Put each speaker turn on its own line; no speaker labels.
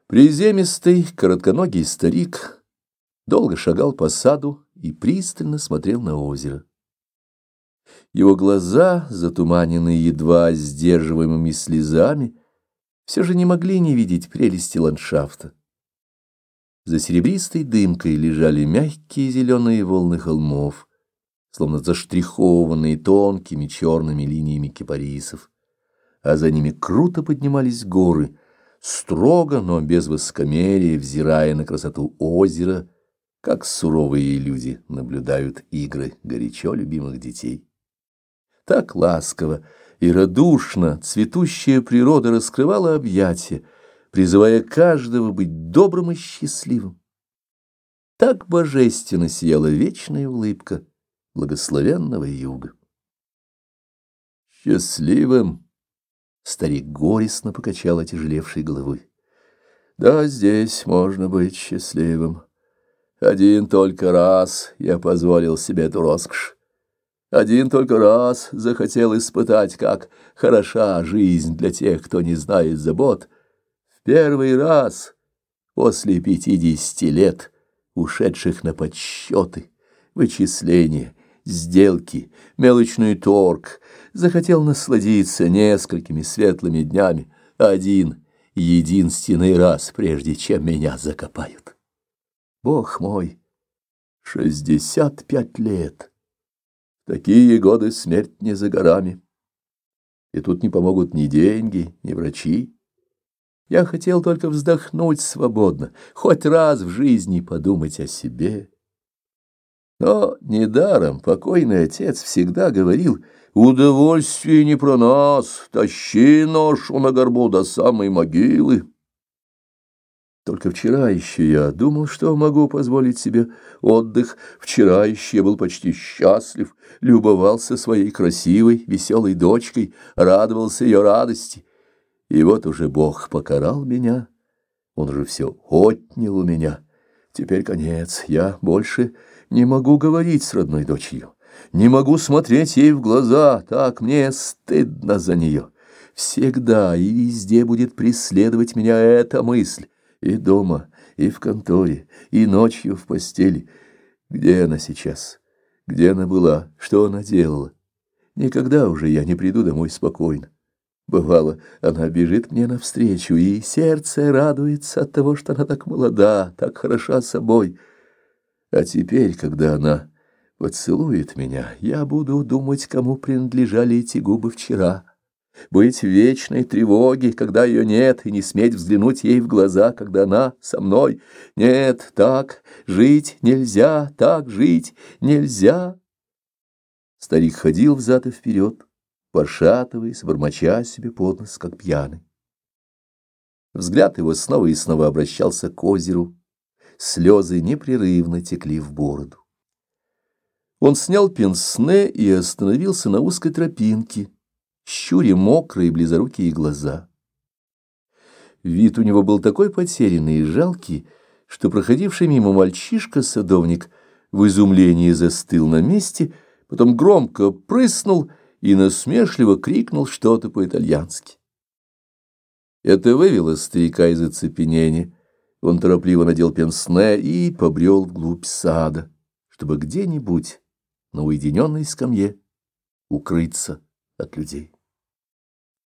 Приземистый, коротконогий старик долго шагал по саду и пристально смотрел на озеро. Его глаза, затуманенные едва сдерживаемыми слезами, все же не могли не видеть прелести ландшафта. За серебристой дымкой лежали мягкие зеленые волны холмов, словно заштрихованные тонкими черными линиями кипарисов, а за ними круто поднимались горы, строго, но без высокомерия, взирая на красоту озера, как суровые люди наблюдают игры горячо любимых детей. Так ласково и радушно цветущая природа раскрывала объятия, призывая каждого быть добрым и счастливым. Так божественно сияла вечная улыбка благословенного юга. Счастливым! Старик горестно покачал отяжелевшей головой. Да, здесь можно быть счастливым. Один только раз я позволил себе эту роскошь. Один только раз захотел испытать, как хороша жизнь для тех, кто не знает забот. В первый раз после 50 лет, ушедших на подсчеты, вычисления, сделки, мелочный торг, захотел насладиться несколькими светлыми днями один единственный раз, прежде чем меня закопают. Бог мой, 65 лет. Такие годы смерть не за горами. И тут не помогут ни деньги, ни врачи. Я хотел только вздохнуть свободно, хоть раз в жизни подумать о себе. Но недаром покойный отец всегда говорил: удовольствие не про нас, тащи ношу на горбу до самой могилы. Только вчера еще я думал, что могу позволить себе отдых. Вчера еще я был почти счастлив, любовался своей красивой, веселой дочкой, радовался ее радости. И вот уже Бог покарал меня, Он же все отнял у меня. Теперь конец, я больше не могу говорить с родной дочерью, не могу смотреть ей в глаза, так мне стыдно за нее. Всегда и везде будет преследовать меня эта мысль. И дома, и в конторе, и ночью в постели. Где она сейчас? Где она была? Что она делала? Никогда уже я не приду домой спокойно. Бывало, она бежит мне навстречу, и сердце радуется от того, что она так молода, так хороша собой. А теперь, когда она поцелует меня, я буду думать, кому принадлежали эти губы вчера. Быть в вечной тревоге, когда ее нет, и не сметь взглянуть ей в глаза, когда она со мной. Нет, так жить нельзя, так жить нельзя. Старик ходил взад и вперед, пошатываясь, бормоча себе под нос, как пьяный. Взгляд его снова и снова обращался к озеру, слезы непрерывно текли в бороду. Он снял пенсне и остановился на узкой тропинке, щуря мокрые близорукие глаза. Вид у него был такой потерянный и жалкий, что проходивший мимо мальчишка-садовник в изумлении застыл на месте, потом громко прыснул и насмешливо крикнул что-то по-итальянски. Это вывело старика из оцепенения. Он торопливо надел пенсне и побрел вглубь сада, чтобы где-нибудь на уединенной скамье укрыться от людей.